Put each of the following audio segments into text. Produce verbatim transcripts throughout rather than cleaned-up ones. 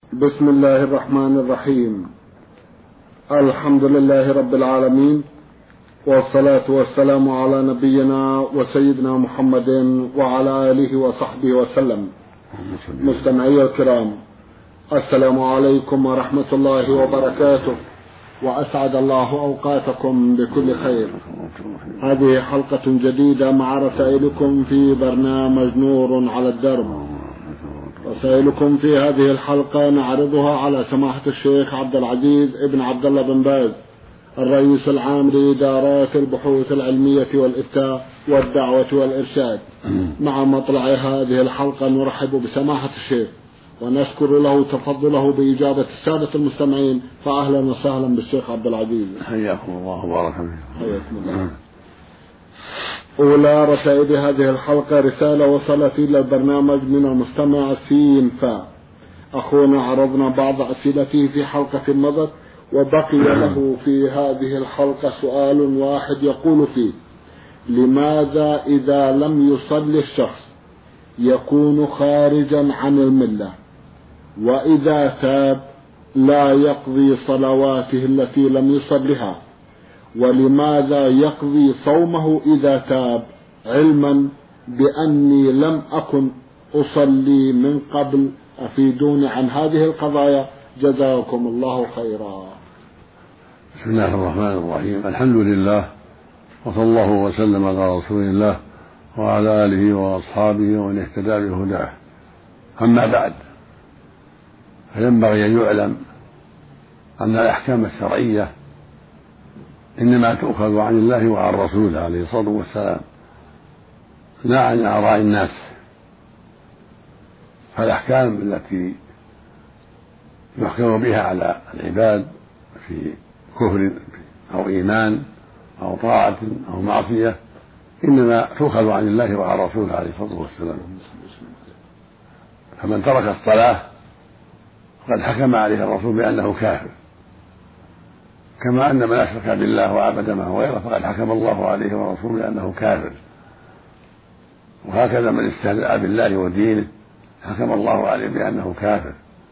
بسم الله الرحمن الرحيم. الحمد لله رب العالمين، والصلاة والسلام على نبينا وسيدنا محمد وعلى آله وصحبه وسلم. مستمعي الكرام، السلام عليكم ورحمة الله وبركاته، وأسعد الله أوقاتكم بكل خير. هذه حلقة جديدة مع رسائلكم في برنامج نور على الدرب. رسائلكم في هذه الحلقة نعرضها على سماحة الشيخ عبد العزيز ابن عبد الله بن باز، الرئيس العام لإدارات البحوث العلمية والإفتاء والدعوة والإرشاد. مع مطلع هذه الحلقة نرحب بسماحة الشيخ ونشكر له تفضله بإجابة السادة المستمعين، فأهلا وسهلا بالشيخ عبد العزيز. حياكم الله وبارك فيكم. حياكم الله. أولى رسائل هذه الحلقة رسالة وصلت إلى البرنامج من المستمع سين فا. أخونا عرضنا بعض أسئلته في حلقة مضت، وبقي له في هذه الحلقة سؤال واحد يقول فيه: لماذا إذا لم يصلي الشخص يكون خارجا عن الملة، وإذا تاب لا يقضي صلواته التي لم يصلها؟ ولماذا يقضي صومه إذا تاب، علما بأني لم أكن أصلي من قبل؟ أفيدوني عن هذه القضايا جزاكم الله خيرا. بسم الله الرحمن الرحيم. الحمد لله، وصلى الله وسلم على رسول الله وعلى آله وأصحابه ومن اهتدى بهداه. أما بعد، فينبغي أن يعلم أن الأحكام الشرعية إنما تؤخذ عن الله وعن رسوله عليه الصلاة والسلام، لا عن آراء الناس. فالأحكام التي يحكم بها على العباد في كفر أو إيمان أو طاعة أو معصية إنما تؤخذ عن الله وعن رسوله عليه الصلاة والسلام. فمن ترك الصلاة قد حكم عليه الرسول بأنه كافر، كما أن من أشرك بالله وعبد معه غيره فقد حكم الله عليه ورسوله بأنه كافر. وهكذا من استهزأ بالله ودينه حكم الله عليه بأنه كافر.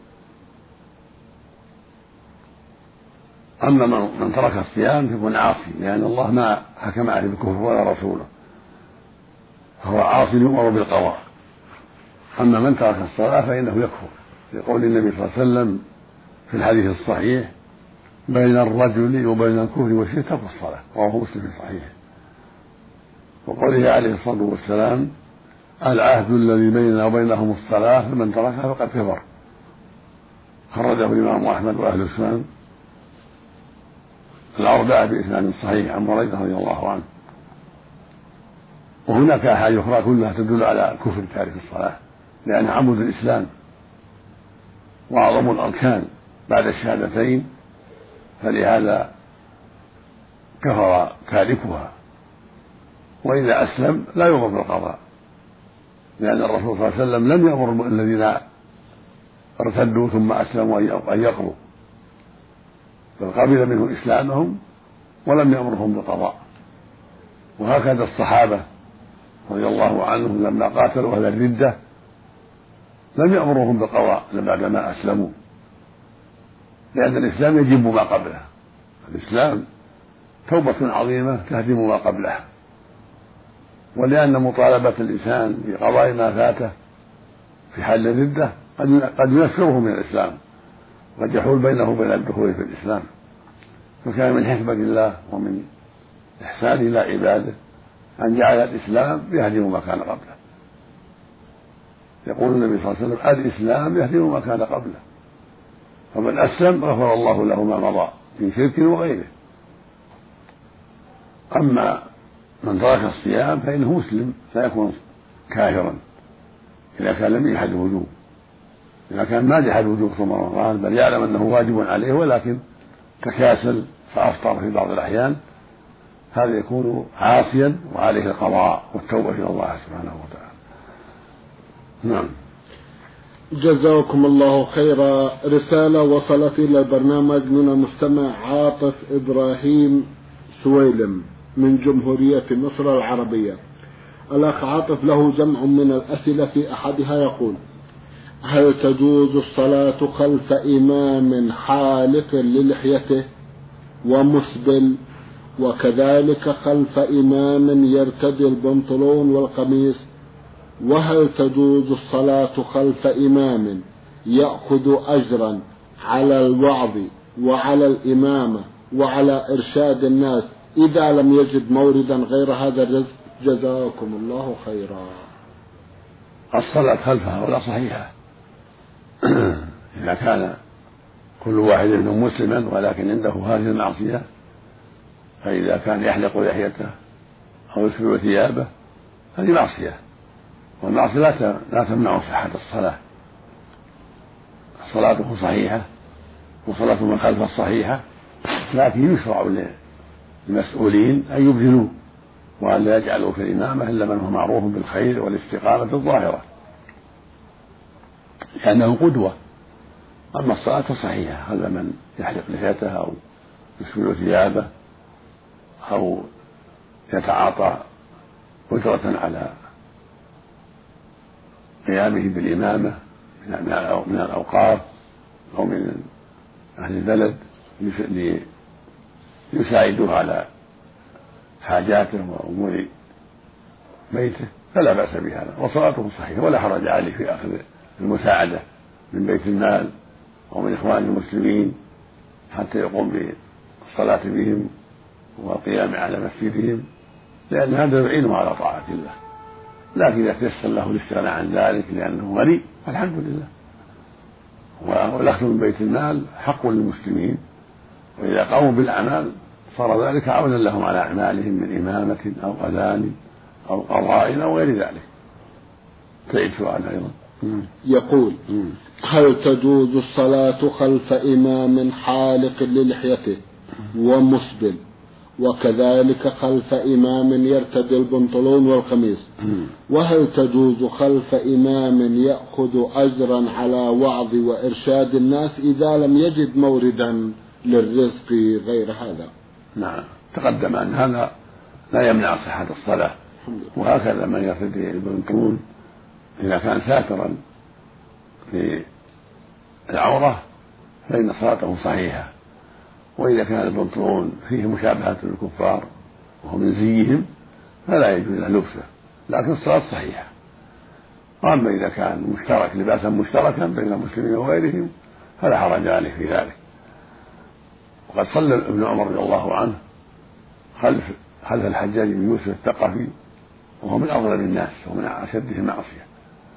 أما من ترك الصيام فيكون عاصي، لأن الله ما حكم عليه بالكفر ولا رسوله، فهو عاصي يؤمر بالقضاء. أما من ترك الصلاة فإنه يكفر، لقول النبي صلى الله عليه وسلم في الحديث الصحيح: بين الرجل وبين الكفر والشرك ترك الصلاة، رواه مسلم في صحيحه. وقوله عليه الصلاة والسلام: العهد الذي بيننا وبينهم الصلاة فمن تركها فقد كفر. خرجه الإمام أحمد وأهل السنن الأربعة بإسناد صحيح عن هريرة رضي الله عنه. وهناك أحاديث أخرى كلها تدل على كفر تارك الصلاة، لأن عمود الإسلام وأعظم الأركان بعد الشهادتين، فلهذا كفر تاركها. وإذا أسلم لا يؤمر بالقضاء، لأن الرسول صلى الله عليه وسلم لم يأمر الذين ارتدوا ثم أسلموا أن يقضوا، بل قبل منه إسلامهم ولم يأمرهم بالقضاء. وهكذا الصحابة رضي الله عنهم لما قاتلوا أهل الردة لم يأمرهم بالقضاء بعدما أسلموا، لأن الإسلام يجب ما قبله. الإسلام توبة عظيمة تهدم ما قبله، ولأن مطالبة الإنسان بقضاء ما فاته في حال الردة قد ينفره من الإسلام، قد يحول بينه وبين الدخول في الإسلام. فكان من حكمة الله ومن إحسانه إلى عباده أن جعل الإسلام يهدم ما كان قبله. يقول النبي صلى الله عليه وسلم: الإسلام يهدم ما كان قبله، فمن أسلم غفر الله له ما مضى من شرك وغيره. أما من ترك الصيام فإنه مسلم لا يكون كافرا إذا كان لم يجحد الوجوب. إذا كان ما جحد وجوب صوم رمضان بل يعلم أنه واجب عليه ولكن تكاسل فأفطر في بعض الأحيان، هذا يكون عاصيا وعليه القضاء والتوبة إلى الله سبحانه وتعالى. نعم. جزاكم الله خيرا. رسالة وصلت إلى البرنامج من المستمع عاطف إبراهيم سويلم من جمهورية مصر العربية. الأخ عاطف له جمع من الأسئلة، في أحدها يقول: هل تجوز الصلاة خلف إمام حالق للحيته ومسبل، وكذلك خلف إمام يرتدي البنطلون والقميص؟ وهل تجوز الصلاة خلف إمام يأخذ أجرا على الوعظ وعلى الإمامة وعلى إرشاد الناس إذا لم يجد موردا غير هذا الرزق؟ جزاكم الله خيرا. الصلاة خلفها ولا صحيحة إذا كان كل واحد منهم مسلما ولكن عنده هذه المعصية، فإذا كان يحلق لحيته أو يسبل ثيابه هذه معصية، والمعصية لا تمنع صحة الصلاة. صلاته صحيحة وصلاة من خلفه الصحيحة، لكن يشرع للمسؤولين أن يبذلوا وأن لا يجعلوا في الإمامة إلا من هو معروف بالخير والاستقامة الظاهرة، لأنه قدوة. أما الصلاة فصحيحة، هذا من يحلق لحيته أو يسبل ثيابه أو يتعاطى أجرة على قيامه بالإمامة من الأوقاف أو من أهل البلد ليساعدوه على حاجاته وأمور بيته فلا بأس بهذا، وصلاته صحيحة ولا حرج عليه في أخذ المساعدة من بيت المال أو من إخوان المسلمين حتى يقوم بالصلاة بهم والقيام على مسجدهم، لأن هذا يعينه على طاعة الله. لكن إذا تيسر له الاستغناء عن ذلك لأنه غني فالحمد لله. والأخذ من بيت المال حق للمسلمين، وإذا قاموا بالأعمال صار ذلك عونا لهم على أعمالهم من إمامة أو أذان أو قضاء أو غير ذلك. تعيد سؤال أيضا. يقول: هل تجوز الصلاة خلف إمام حالق للحيته ومسبل، وكذلك خلف إمام يرتدي البنطلون والقميص؟ وهل تجوز خلف إمام يأخذ أجرا على وعظ وإرشاد الناس إذا لم يجد موردا للرزق غير هذا؟ نعم، تقدم أن هذا لا يمنع صحة الصلاة، وهكذا من يرتدي البنطلون إذا كان ساترا في العورة فإن صلاته صحيحة، وإذا كان البنطلون فيه مشابهة للكفار وهو من زيهم فلا يجوز له لبسه، لكن الصلاة صحيحة. وأما إذا كان مشترك لباسا مشتركا بين المسلمين وغيرهم فلا حرج عليه في ذلك. وقد صلى ابن عمر رضي الله عنه خلف خلف الحجاج بن يوسف الثقفي وهو من أظلم الناس ومن أشده معصية،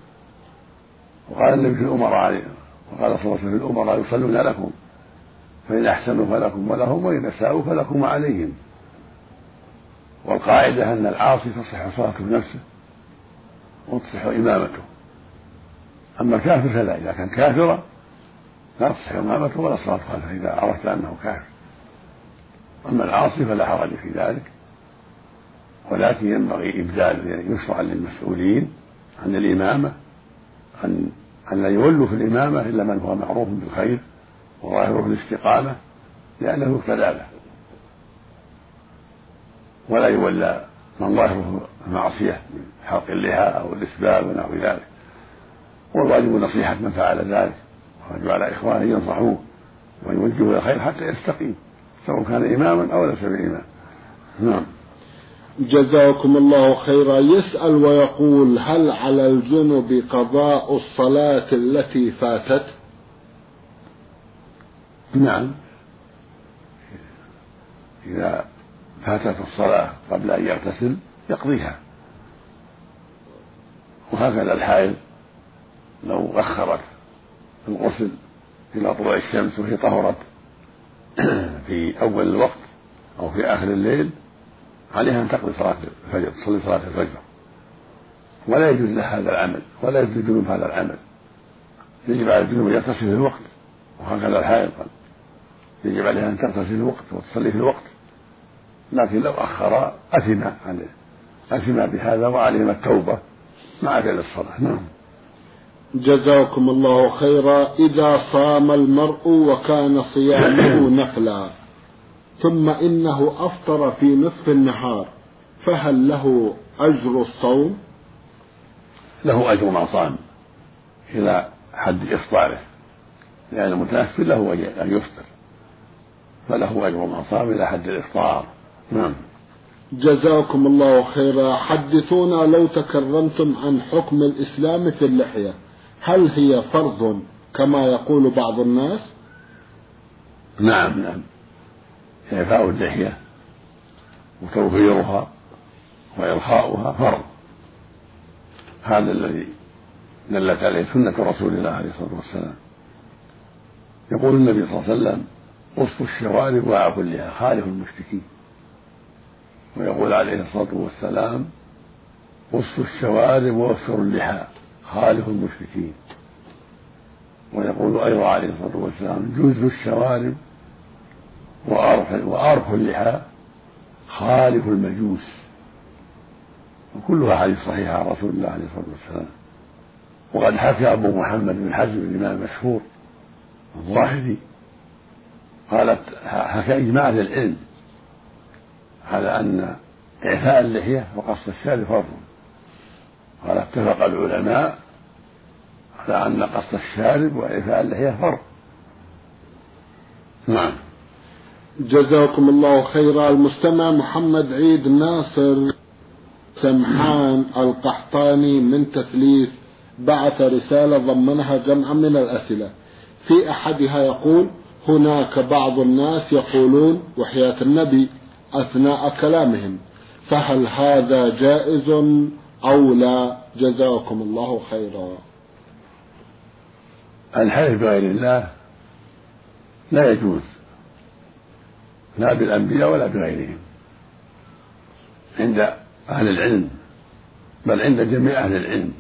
وقال النبي في الأمراء وقال صلى الله عليه وسلم: الأمراء يصلون لكم فإن أحسنوا فلكم ولهم وإن أساءوا فلكم وعليهم. والقاعدة أن العاصي تصح صلاته بنفسه وتصح إمامته، أما الكافر فلا، إذا كان كافرا لا تصح إمامته ولا صلاة خلفه إذا عرفت أنه كافر. أما العاصي فلا حرج في ذلك، ولكن ينبغي إبدال، يعني يشرع للمسؤولين عن الإمامة أن أن لا يولوا في الإمامة إلا من هو معروف بالخير وظاهره الاستقامة، لأنه يقتدى به، ولا يولى من ظاهره المعصية من حلق اللحى أو الإسبال ونحو ذلك. والواجب نصيحة من فعل ذلك، ويجب على إخوانه ينصحوه ويوجهوا إلى الخير حتى يستقيم سواء كان إماما أو ليس بإمام. نعم. جزاكم الله خيرا. يسأل ويقول: هل على الجنب قضاء الصلاة التي فاتت؟ نعم، إذا فاتت الصلاة قبل أن يغتسل يقضيها، وهكذا الحائض لو أخرت الغسل إلى طلوع الشمس وهي طهرت في أول الوقت أو في آخر الليل عليها أن تقضي صلاة الفجر، تصلي صلاة الفجر، ولا يجوز لها هذا العمل ولا يجوز للجنوب هذا العمل. يجب على الجنوب أن يغتسل في الوقت، وهكذا الحائض يجب عليها أن تغتسل في الوقت وتصلي في الوقت، لكن لو أخر أثم عليه أثم بهذا وعليهم التوبة مع فعل الصلاة. نعم. جزاكم الله خيرا. إذا صام المرء وكان صيامه نفلا ثم إنه أفطر في نصف النهار فهل له أجر الصوم؟ له أجر ما صام إذا حد إفطاره، لأن المتنفل له أن يفطر فله أجر من صام إلى حد الإفطار. نعم. جزاكم الله خيرا. حدثونا لو تكرمتم عن حكم الإسلام في اللحية، هل هي فرض كما يقول بعض الناس؟ نعم نعم، إعفاء اللحية وتوفيرها وإرخاؤها فرض، هذا الذي دلت عليه سنة رسول الله عليه الصلاة والسلام. يقول النبي صلى الله عليه وسلم: قصوا الشوارب وأعفوا اللحى خالفوا المشركين. ويقول عليه الصلاة والسلام: قصوا الشوارب ووفروا اللحى خالفوا المشركين. ويقول أيضا عليه الصلاة والسلام: جزوا الشوارب وأرخوا اللحى خالفوا المجوس. وكلها حديث صحيح عن رسول الله عليه الصلاة والسلام. وقد حكى أبو محمد بن حزم الإمام المشهور الظاهري قالت حكى إجماع أهل العلم على أن إعفاء اللحية وقص الشارب فرض. قال: اتفق العلماء على أن قص الشارب وإعفاء اللحية فرض. نعم. جزاكم الله خيرا. المستمع محمد عيد ناصر سمحان القحطاني من تثليث بعث رسالة ضمنها جمعا من الأسئلة، في أحدها يقول: هناك بعض الناس يقولون وحياة النبي أثناء كلامهم، فهل هذا جائز أو لا؟ جزاكم الله خيرا. الحلف بغير الله لا يجوز، لا بالأنبياء ولا بغيرهم عند أهل العلم، بل عند جميع أهل العلم.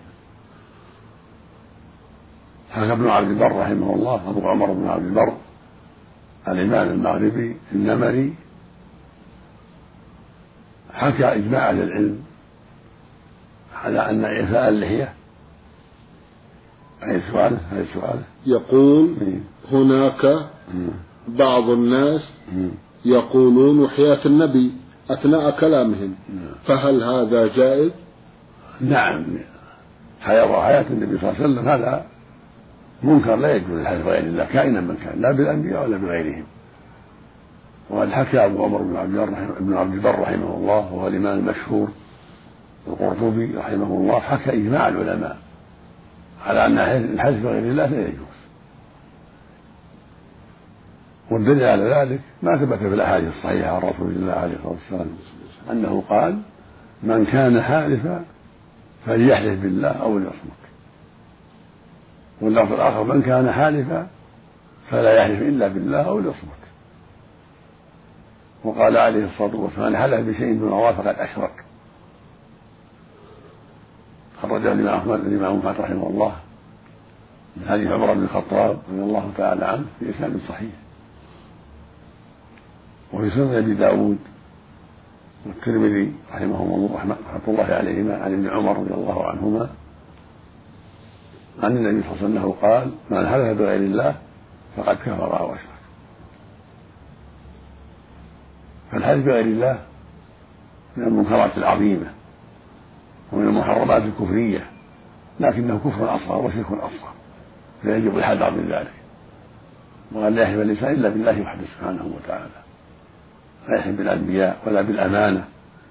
حكى ابن عبد البر رحمه الله، أبو عمر بن عبد البر الإمام المغربي النمري، حكى إجماع أهل العلم على أن إعفاء اللحية. أي سؤاله؟ أي سؤاله؟ يقول: هناك بعض الناس يقولون وحياة النبي أثناء كلامهم، فهل هذا جائز؟ نعم، حياة النبي صلى الله عليه وسلم هذا منكر، لا يجوز الحلف بغير الله كائنا من كان، لا بالأنبياء ولا بغيرهم. وقد حكى أبو عمر بن عبد البر رحمه الله، وهو الإمام المشهور القرطبي رحمه الله، حكى إجماع العلماء على أن الحلف بغير الله لا يجوز. والدليل على ذلك ما ثبت في الأحاديث الصحيحة عن رسول الله عليه الصلاة والسلام أنه قال: من كان حالفا فليحلف بالله أو ليصمت. واللفظ الآخر: من كان حالفا فلا يحلف إلا بالله أو ليصمت. وقال عليه الصلاة والسلام: من حلف بشيء دون الله فقد أشرك. خرجه الإمام أحمد رحمه الله من حديث عمر بن الخطاب رضي الله تعالى عنه في إسناد صحيح. وفي سنن أبي داود والترمذي رحمهم الله رحمة الله عليهما عن ابن عمر رضي الله عنهما عن النبي صلى الله عليه وسلم قال: من حلف بغير الله فقد كفر أو أشرك. فالحلف بغير الله من المنكرات العظيمة ومن المحرمات الكفرية، لكنه كفر أصغر وشرك أصغر، فيجب الحذر من ذلك. وأن لا يحلف الإنسان إلا بالله وحده سبحانه وتعالى، لا يحلف بالأنبياء ولا بالأمانة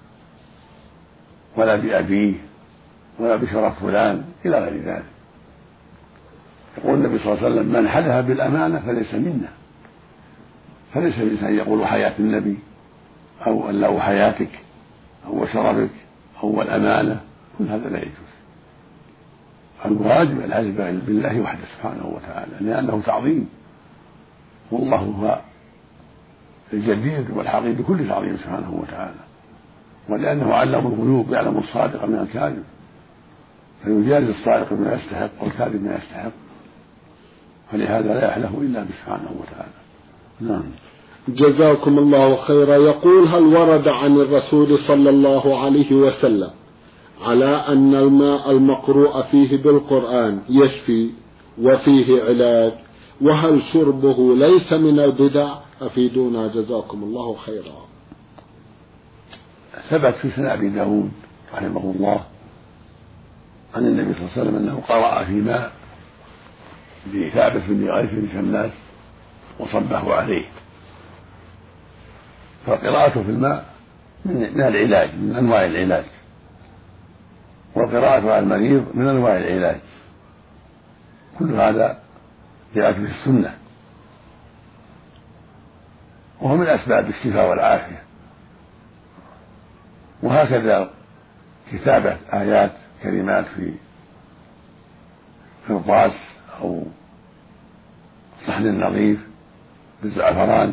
ولا بأبيه ولا بشرف فلان إلى غير ذلك. يقول النبي صلى الله عليه وسلم: من حلف بالأمانة فليس منا. فليس الإنسان يقول حياة النبي أو الله حياتك أو شرفك أو الأمانة، كل هذا لا يجوز. الواجب الحلف بالله وحده سبحانه وتعالى، لأنه تعظيم، والله هو الجدير والحقيقي بكل تعظيم سبحانه وتعالى، ولأنه علم الغيوب يعلم الصادق من الكاذب، فيجازي الصادق بما يستحق والكاذب ما يستحق، فلهذا لا يحلف إلا سبحانه وتعالى. نعم. جزاكم الله خيرا. يقول: هل ورد عن الرسول صلى الله عليه وسلم على أن الماء المقروء فيه بالقرآن يشفي وفيه علاج، وهل شربه ليس من البدع؟ أفيدونا جزاكم الله خيرا. ثبت في سنن أبي داود رحمه الله عن النبي صلى الله عليه وسلم أنه قرأ في ماء لثابت بن قيس بن شماس وصبه عليه. فقراءته في الماء من العلاج، من أنواع العلاج، والقراءة على المريض من أنواع العلاج. كل هذا جاءت به السنة، وهو من أسباب الشفاء والعافية. وهكذا كتابة آيات كلمات في قرطاس أو صحن نظيف بالزعفران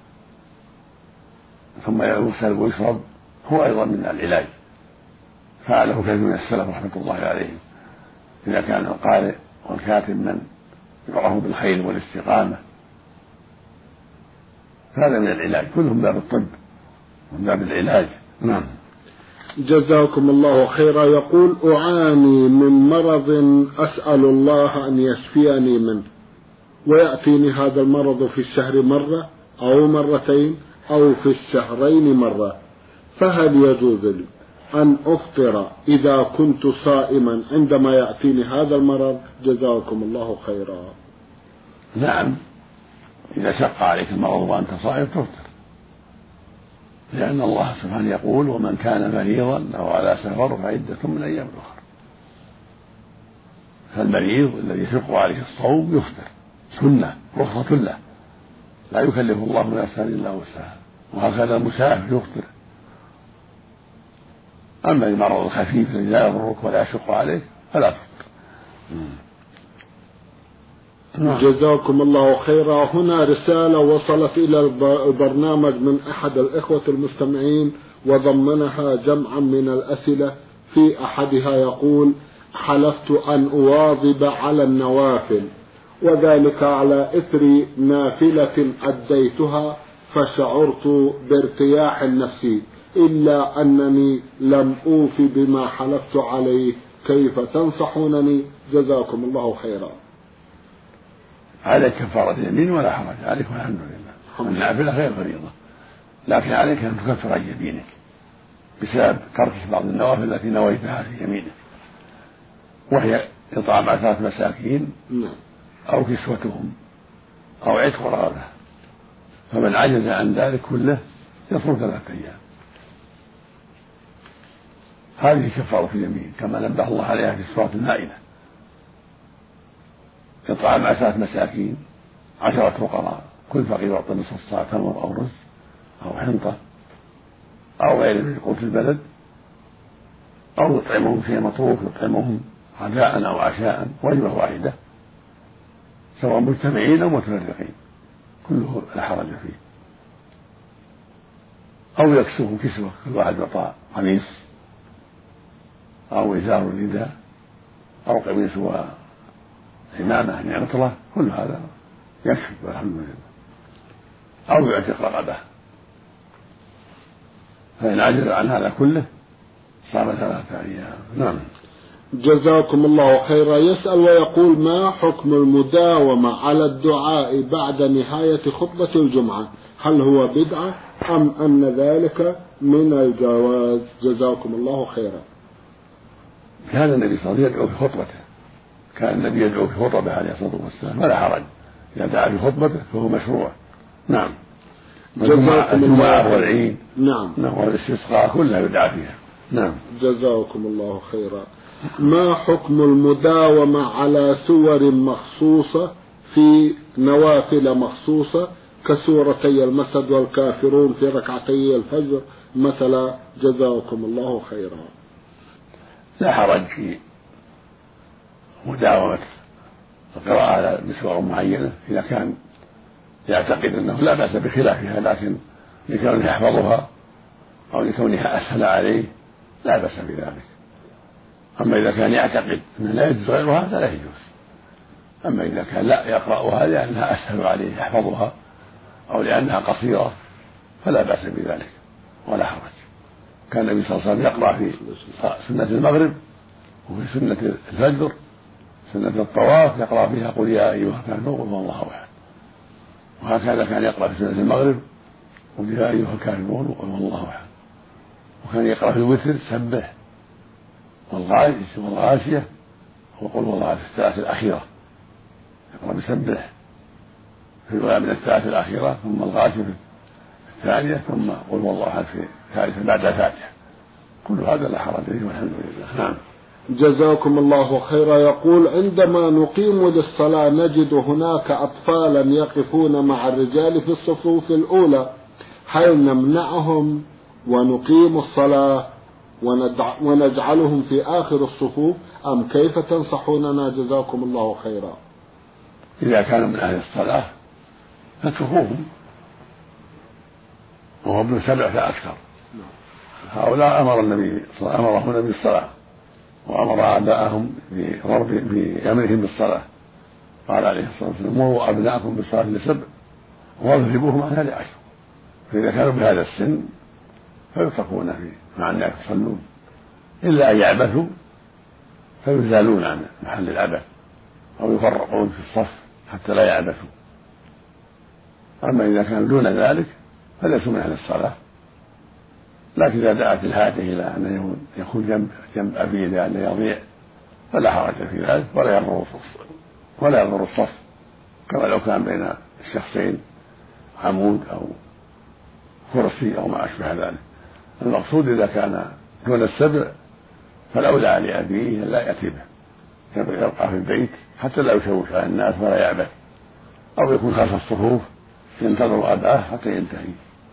ثم يغسل ويشرب هو أيضا من العلاج، فعله كثير من السلف رحمة الله عليهم. إذا كان القارئ والكاتب من يعرف بالخير والاستقامة هذا من العلاج، كلهم باب الطب ومن باب العلاج. نعم. جزاكم الله خيرا. يقول: أعاني من مرض أسأل الله أن يشفيني منه، ويأتيني هذا المرض في الشهر مرة أو مرتين أو في الشهرين مرة، فهل يجوز لي أن أفطر إذا كنت صائما عندما يأتيني هذا المرض؟ جزاكم الله خيرا. نعم، إذا شق عليك المرض وأنت صائم تفطر، لأن الله سبحانه يقول: ومن كان مريضا أو على سفر فعدة من أيام أخرى. فالمريض الذي يشق عليه الصوم يفطر، سنة رخصة له، لا يكلف الله نفسا إلا وسعها. وهكذا المسافر يفطر. أما المرض الخفيف الذي لا يضرك ولا يشق عليك فلا تفطر. جزاكم الله خيرا. هنا رسالة وصلت إلى البرنامج من أحد الإخوة المستمعين وضمنها جمعا من الأسئلة. في أحدها يقول: حلفت أن أواظب على النوافل، وذلك على إثر نافلة أديتها، فشعرت بارتياح نفسي، إلا أنني لم أوف بما حلفت عليه، كيف تنصحونني؟ جزاكم الله خيرا. عليك كفارة يمين ولا حرج عليك والحمد لله. النافلة غير فريضة، لكن عليك أن تكفر عن يمينك بسبب تركك بعض النوافل التي نويتها في يمينك، وهي إطعام عشرة مساكين أو كسوتهم أو عتق رقبة. فمن عجز عن ذلك كله يصوم ثلاثة أيام. هذه كفارة اليمين كما نبه الله عليها في سورة المائدة: إطعام عشرة مساكين، عشرة فقراء، كل فقير يعطى نصف الصاع تمر أو رز أو حنطة أو غير من قوت البلد، أو يطعمهم شيء مطروح، يطعمهم غداء أو عشاء، وجبة واحدة سواء مجتمعين أو متفرقين، كله لا حرج فيه. أو يكسوه كسوة، كل واحد يعطى قميص أو إزار رداء أو قميص وعمامة نعطلة، كل هذا يكفي والحمد لله. أو يعتق رقبة، فإن عجز عن هذا كله صام ثلاثة أيام. نعم. جزاكم الله خيرا. يسأل ويقول: ما حكم المداومة على الدعاء بعد نهاية خطبة الجمعة؟ هل هو بدعة أم أن ذلك من الجواز؟ جزاكم الله خيرا. كان النبي صلى الله عليه وسلم يدعو في خطبته، كان النبي يدعو في خطبه عليه الصلاة والسلام، فلا حرج إذا دعا في خطبته فهو مشروع. نعم. الجمعة والعيد نعم والاستسقاء كلها يدعى فيها. نعم. جزاكم الله خيرا. ما حكم المداومة على سور مخصوصة في نوافل مخصوصة كسورتي المسد والكافرون في ركعتي الفجر مثلا؟ جزاكم الله خيرا. لا حرج في مداومة القراءة على بسور معينة إذا كان يعتقد أنه لا بأس بخلافها، لكن لكونه يحفظها أو لكونها أسهل عليه لا بأس بذلك. أما إذا كان يعتقد أنه لا يجوز غيرها فلا يجوز. أما إذا كان لا يقرأها لأنها أسهل عليه يحفظها أو لأنها قصيرة فلا بأس بذلك ولا حرج. كان النبي صلى الله عليه وسلم يقرأ في سنة المغرب وفي سنة الفجر، سنة الطواف يقرأ فيها قل يا أيها الكافرون قل هو الله أحد، وهكذا كان يقرأ في سنة المغرب قل يا أيها الكافرون قل هو الله أحد، وكان يقرأ في الوتر سبح والغاشية وقل هو الله أحد في الثلاث الأخيرة يقرأ بسبح في الأولى من الثلاث الأخيرة، ثم الغاشية في الثانية، ثم قل هو الله أحد في الثالثة بعد الفاتحة. كل هذا لا حرج فيه والحمد لله. نعم. جزاكم الله خيرا. يقول: عندما نقيم للصلاة نجد هناك أطفالا يقفون مع الرجال في الصفوف الأولى، هل نمنعهم ونقيم الصلاة ونجعلهم في آخر الصفوف أم كيف تنصحوننا؟ جزاكم الله خيرا. إذا كانوا من أهل الصلاة فاتركوهم، وهو ابن سبع فأكثر. هؤلاء أمر النبي أمرهم النبي بالصلاة، وأمر آباءهم بضرب بأمرهم بالصلاة. قال عليه الصلاة والسلام: مروا أبناءكم بالصلاة لسبع واضربوهم عنها لعشر. فإذا كانوا بهذا السن فيتركون في مع الناس يصلون، إلا أن يعبثوا فيزالون عن محل العبث أو يفرقون في الصف حتى لا يعبثوا. أما إذا كانوا دون ذلك فليسوا من أهل الصلاة، لكن إذا دعت الحاجة إلى أن يكون جنب جنب أبيه لأن يضيع فلا حرج في ذلك، ولا يضر ولا يضر الصف، كما لو كان بين الشخصين عمود أو كرسي أو ما أشبه ذلك. المقصود إذا كان دون السبع فالأولى لأبيه لا يأتي به، يبقى في البيت حتى لا يشوش على الناس ولا يعبث، أو يكون خلف الصفوف ينتظر أباه حتى ينتهي.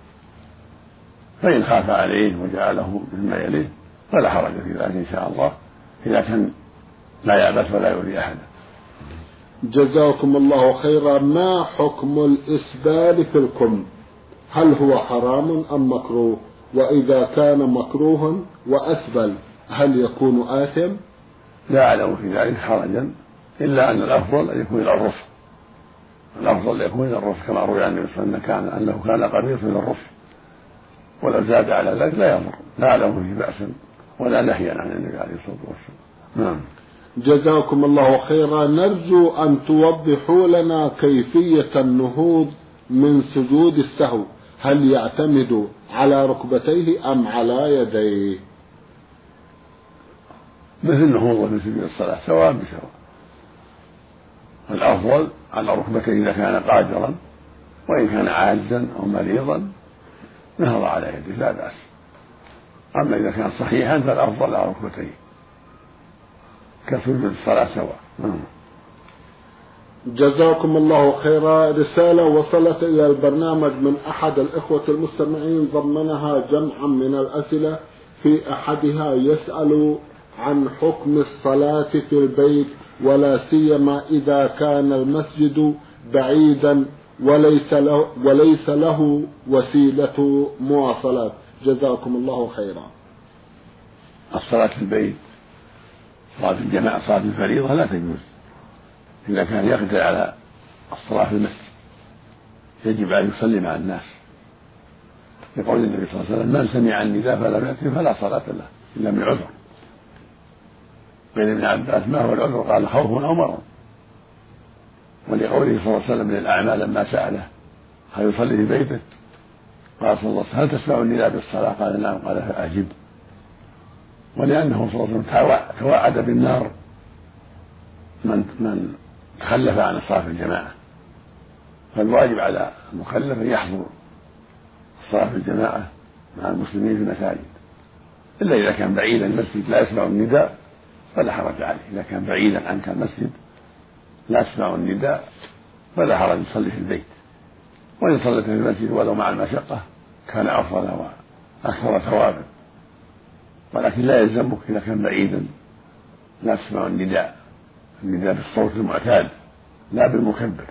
فإن خاف عليه وجعله مما يليه فلا حرج في ذلك إن شاء الله، إذا كان لا يعبث ولا يؤذي أحدا. جزاكم الله خيرا. ما حكم الإسبال في الكم؟ هل هو حرام أم مكروه؟ وإذا كان مكروها وأسبل هل يكون آثم؟ لا أعلم في ذلك حرجا، إلا أن الأفضل أن يكون إلى الرفق، الأفضل يكون إلى الرفق كما روي عن النبي صلى الله عليه وسلم كان أنه كان قميص إلى الرفق، ولو زاد على ذلك لا يضر، لا أعلم فيه بأسا ولا نهيا عن النبي عليه الصلاة والسلام. نعم. جزاكم الله خيرا. نرجو أن توضحوا لنا كيفية النهوض من سجود السهو، هل يعتمد على ركبتيه أم على يديه؟ مثل النهوض من سجود الصلاة سواء بسواء، الأفضل على ركبتيه إذا كان قادرا، وإن كان عاجزا أو مريضا نهض على يده لا بأس. أما إذا كان صحيحا فالأفضل على ركبتيه كسجود الصلاة سواء. جزاكم الله خيرا. رسالة وصلت إلى البرنامج من أحد الإخوة المستمعين ضمنها جمعا من الأسئلة، في أحدها يسأل عن حكم الصلاة في البيت، ولا سيما إذا كان المسجد بعيدا وليس له, وليس له وسيلة مواصلات. جزاكم الله خيرا. الصلاة في البيت صلاة الجماعة صلاة الفريضة لا تجوز إذا كان يقدر على الصلاة في المسجد، يجب أن يصلي مع الناس، لقول النبي صلى الله عليه وسلم: من سمع النداء فلم يأتي فلا صلاة له إلا من عذر. قيل ابن عباس: ما هو العذر؟ قال: خوف أو مرض. ولقوله صلى الله عليه وسلم من الأعمال لما سأله هل يصلي في بيته؟ قال صلى الله عليه وسلم: هل تسمع النداء بالصلاة؟ قال: نعم. قال: فأجب. ولأنه صلى الله عليه وسلم توعد بالنار من من تخلف عن الصلاة في الجماعة، فالواجب على المكلف أن يحضر الصلاة في الجماعة مع المسلمين في المساجد، إلا إذا كان بعيدا المسجد لا يسمع النداء فلا حرج عليه. إذا كان بعيدا عنك المسجد لا يسمع النداء فلا حرج يصلي في البيت، وإن صلت في المسجد ولو مع المشقة كان أفضل وأكثر ثوابا، ولكن لا يلزمك إذا كان بعيدا لا تسمع النداء، النداء بالصوت المعتاد لا بالمكبر.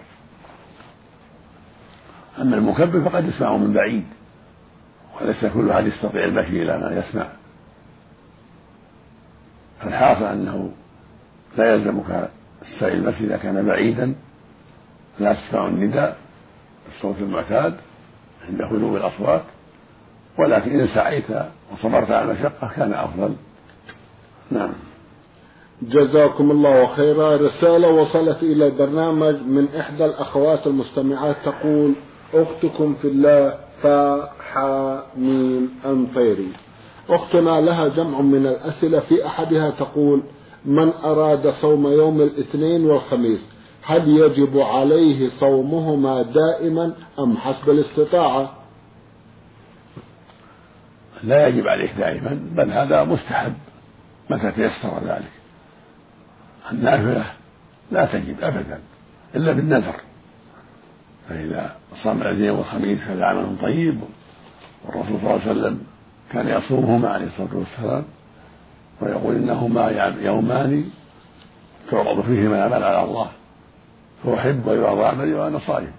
أما المكبر فقد يسمعه من بعيد، وليس كل أحد يستطيع المشي إلى ما يسمع. فالحاصل أنه لا يلزمك السعي المسجد إذا كان بعيدا لا تسمع النداء بالصوت المعتاد عند هدوء الأصوات، ولكن إن سعيت وصبرت على المشقة كان أفضل. نعم. جزاكم الله خيرا. رسالة وصلت إلى البرنامج من إحدى الأخوات المستمعات تقول: أختكم في الله فحامين أنطيري. أختنا لها جمع من الأسئلة، في أحدها تقول: من أراد صوم يوم الاثنين والخميس هل يجب عليه صومهما دائما أم حسب الاستطاعة؟ لا يجب عليه دائما، بل هذا مستحب متى تيسر ذلك. النافلة لا تجب أبدا إلا بالنذر، فإذا صام الاثنين والخميس فهذا عمل طيب، والرسول صلى الله عليه وسلم كان يصومهما عليه الصلاة والسلام ويقول إنهما يومان تعرض فيهما الأعمال على الله فأحب ويعرض عملي وأنا صائم.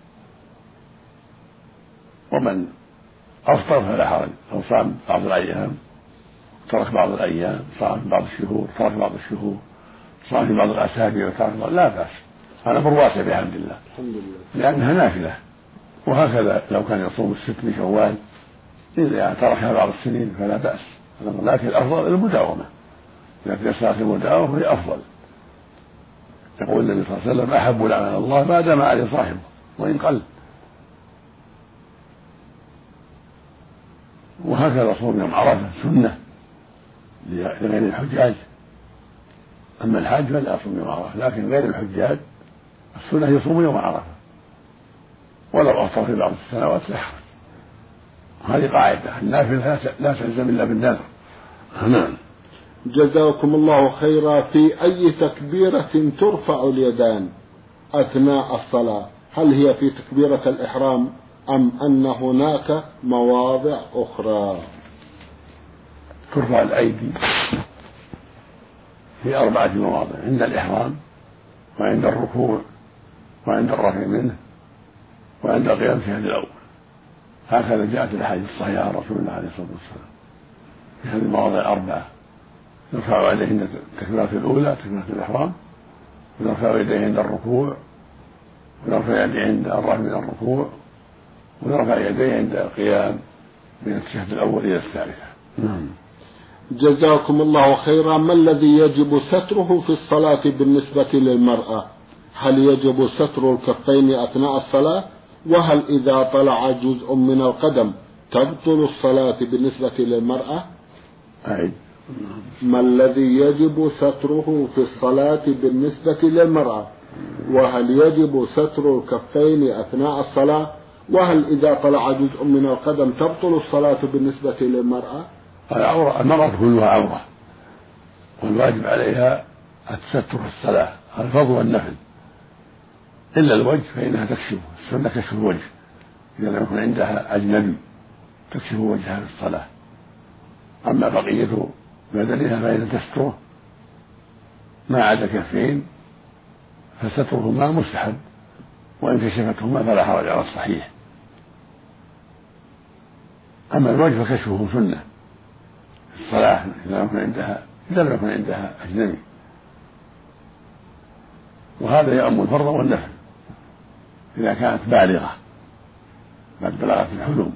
ومن أفطر فلا حرج، أو صام بعض الأيام ترك بعض الأيام، صام بعض الشهور ترك بعض الشهور، صام في بعض الأسابيع وترك بعض، لا بأس، هذا أمر واسع بحمد الله، الحمد لله، لأنها نافلة. وهكذا لو كان يصوم الست من شوال إذا تركها بعض السنين فلا بأس، لكن الأفضل المداومة، إذا تيسرت المداومة هي أفضل. يقول النبي صلى الله عليه وسلم أحب الأعمال الله ما دام عليه صاحبه وإن قل. وهكذا صوم يوم عرفة سنة لغير الحجاج، أما الحاج فلا يصوم يوم عرفة، لكن غير الحجاج السنة يصوم يوم عرفة ولو أفطر في بعض السنوات لا يحرج. هذه قاعدة، النافلة لا تلزم إلا بالنذر. نعم. جزاكم الله خيرا. في أي تكبيرة ترفع اليدان أثناء الصلاة؟ هل هي في تكبيرة الإحرام أم أن هناك مواضع أخرى؟ ترفع الأيدي في أربعة مواضع: عند الإحرام، وعند الركوع، وعند الرفع منه، وعند القيام في هذا الأول. هكذا جاءت الأحاديث الصحيحة عن رسول الله عليه الصلاة والسلام في هذه المواضع الأربعة. يرفع يديه عند التكبيرة الأولى تكبيرة الإحرام، ويرفع يديه عند الركوع، ويرفع يديه عند الرفع من الركوع، ويرفع يديه عند القيام من التشهد الأول إلى الثالثة. نعم. جزاكم الله خيرا. ما الذي يجب ستره في الصلاة بالنسبة للمرأة؟ هل يجب ستر الكفين أثناء الصلاة؟ وهل إذا طلع جزء من القدم تبطل الصلاة بالنسبة للمرأة؟ أعيد. ما الذي يجب ستره في الصلاة بالنسبة للمرأة؟ وهل يجب ستر الكفين أثناء الصلاة؟ وهل إذا طلع جزء من القدم تبطل الصلاة بالنسبة للمرأة؟ العورة، المرأة كلها عورة، والواجب عليها التستر في الصلاة، الفرض والنفل، إلا الوجه فإنها تكشف، السنة كشف الوجه إذا لم يكن عندها أجنبي تكشف وجهها في الصلاة. أما بقية بدنها فإذا تستره ما عدا كفين فسترهما مستحب، وإن كشفتهما فلا حرج على الصحيح. أما الوجه فكشفه سنة في الصلاة إذا لم يكن عندها إذا لم يكن عندها أجنبي، وهذا يؤم الفرض والنفل إذا كانت بالغة قد بلغت الحلم.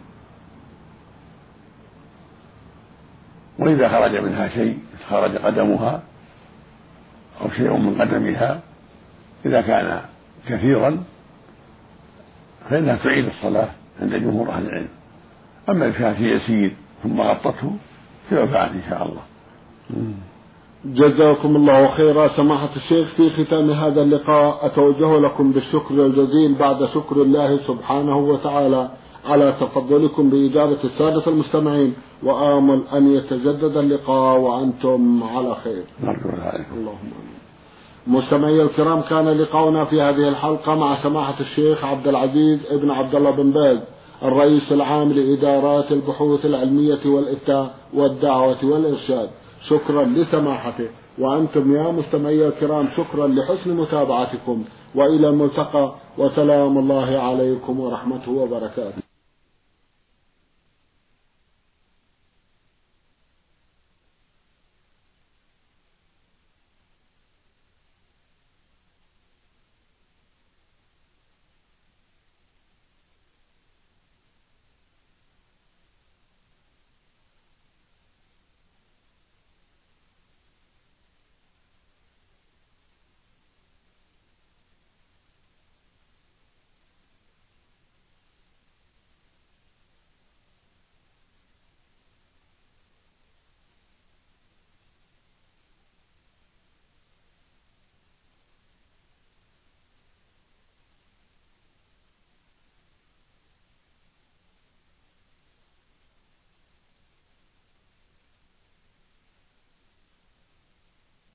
وإذا خرج منها شيء، خرج قدمها أو شيء من قدمها إذا كان كثيرا فإنها تعيد الصلاة عند جمهور أهل العلم. أما إذا كان شيء يسير ثم غطته فيعفى عنه إن شاء الله. جزاكم الله خيرا. سماحة الشيخ، في ختام هذا اللقاء أتوجه لكم بالشكر الجزيل بعد شكر الله سبحانه وتعالى على تفضلكم بإجابة السادة المستمعين، وآمل أن يتجدد اللقاء وأنتم على خير. اللهم آمين. مستمعي الكرام، كان لقاؤنا في هذه الحلقة مع سماحة الشيخ عبد العزيز ابن عبد الله بن باز، الرئيس العام لإدارات البحوث العلمية والإفتاء والدعوة والإرشاد. شكرا لسماحته، وأنتم يا مستمعي الكرام شكرا لحسن متابعتكم، وإلى الملتقى، وسلام الله عليكم ورحمته وبركاته.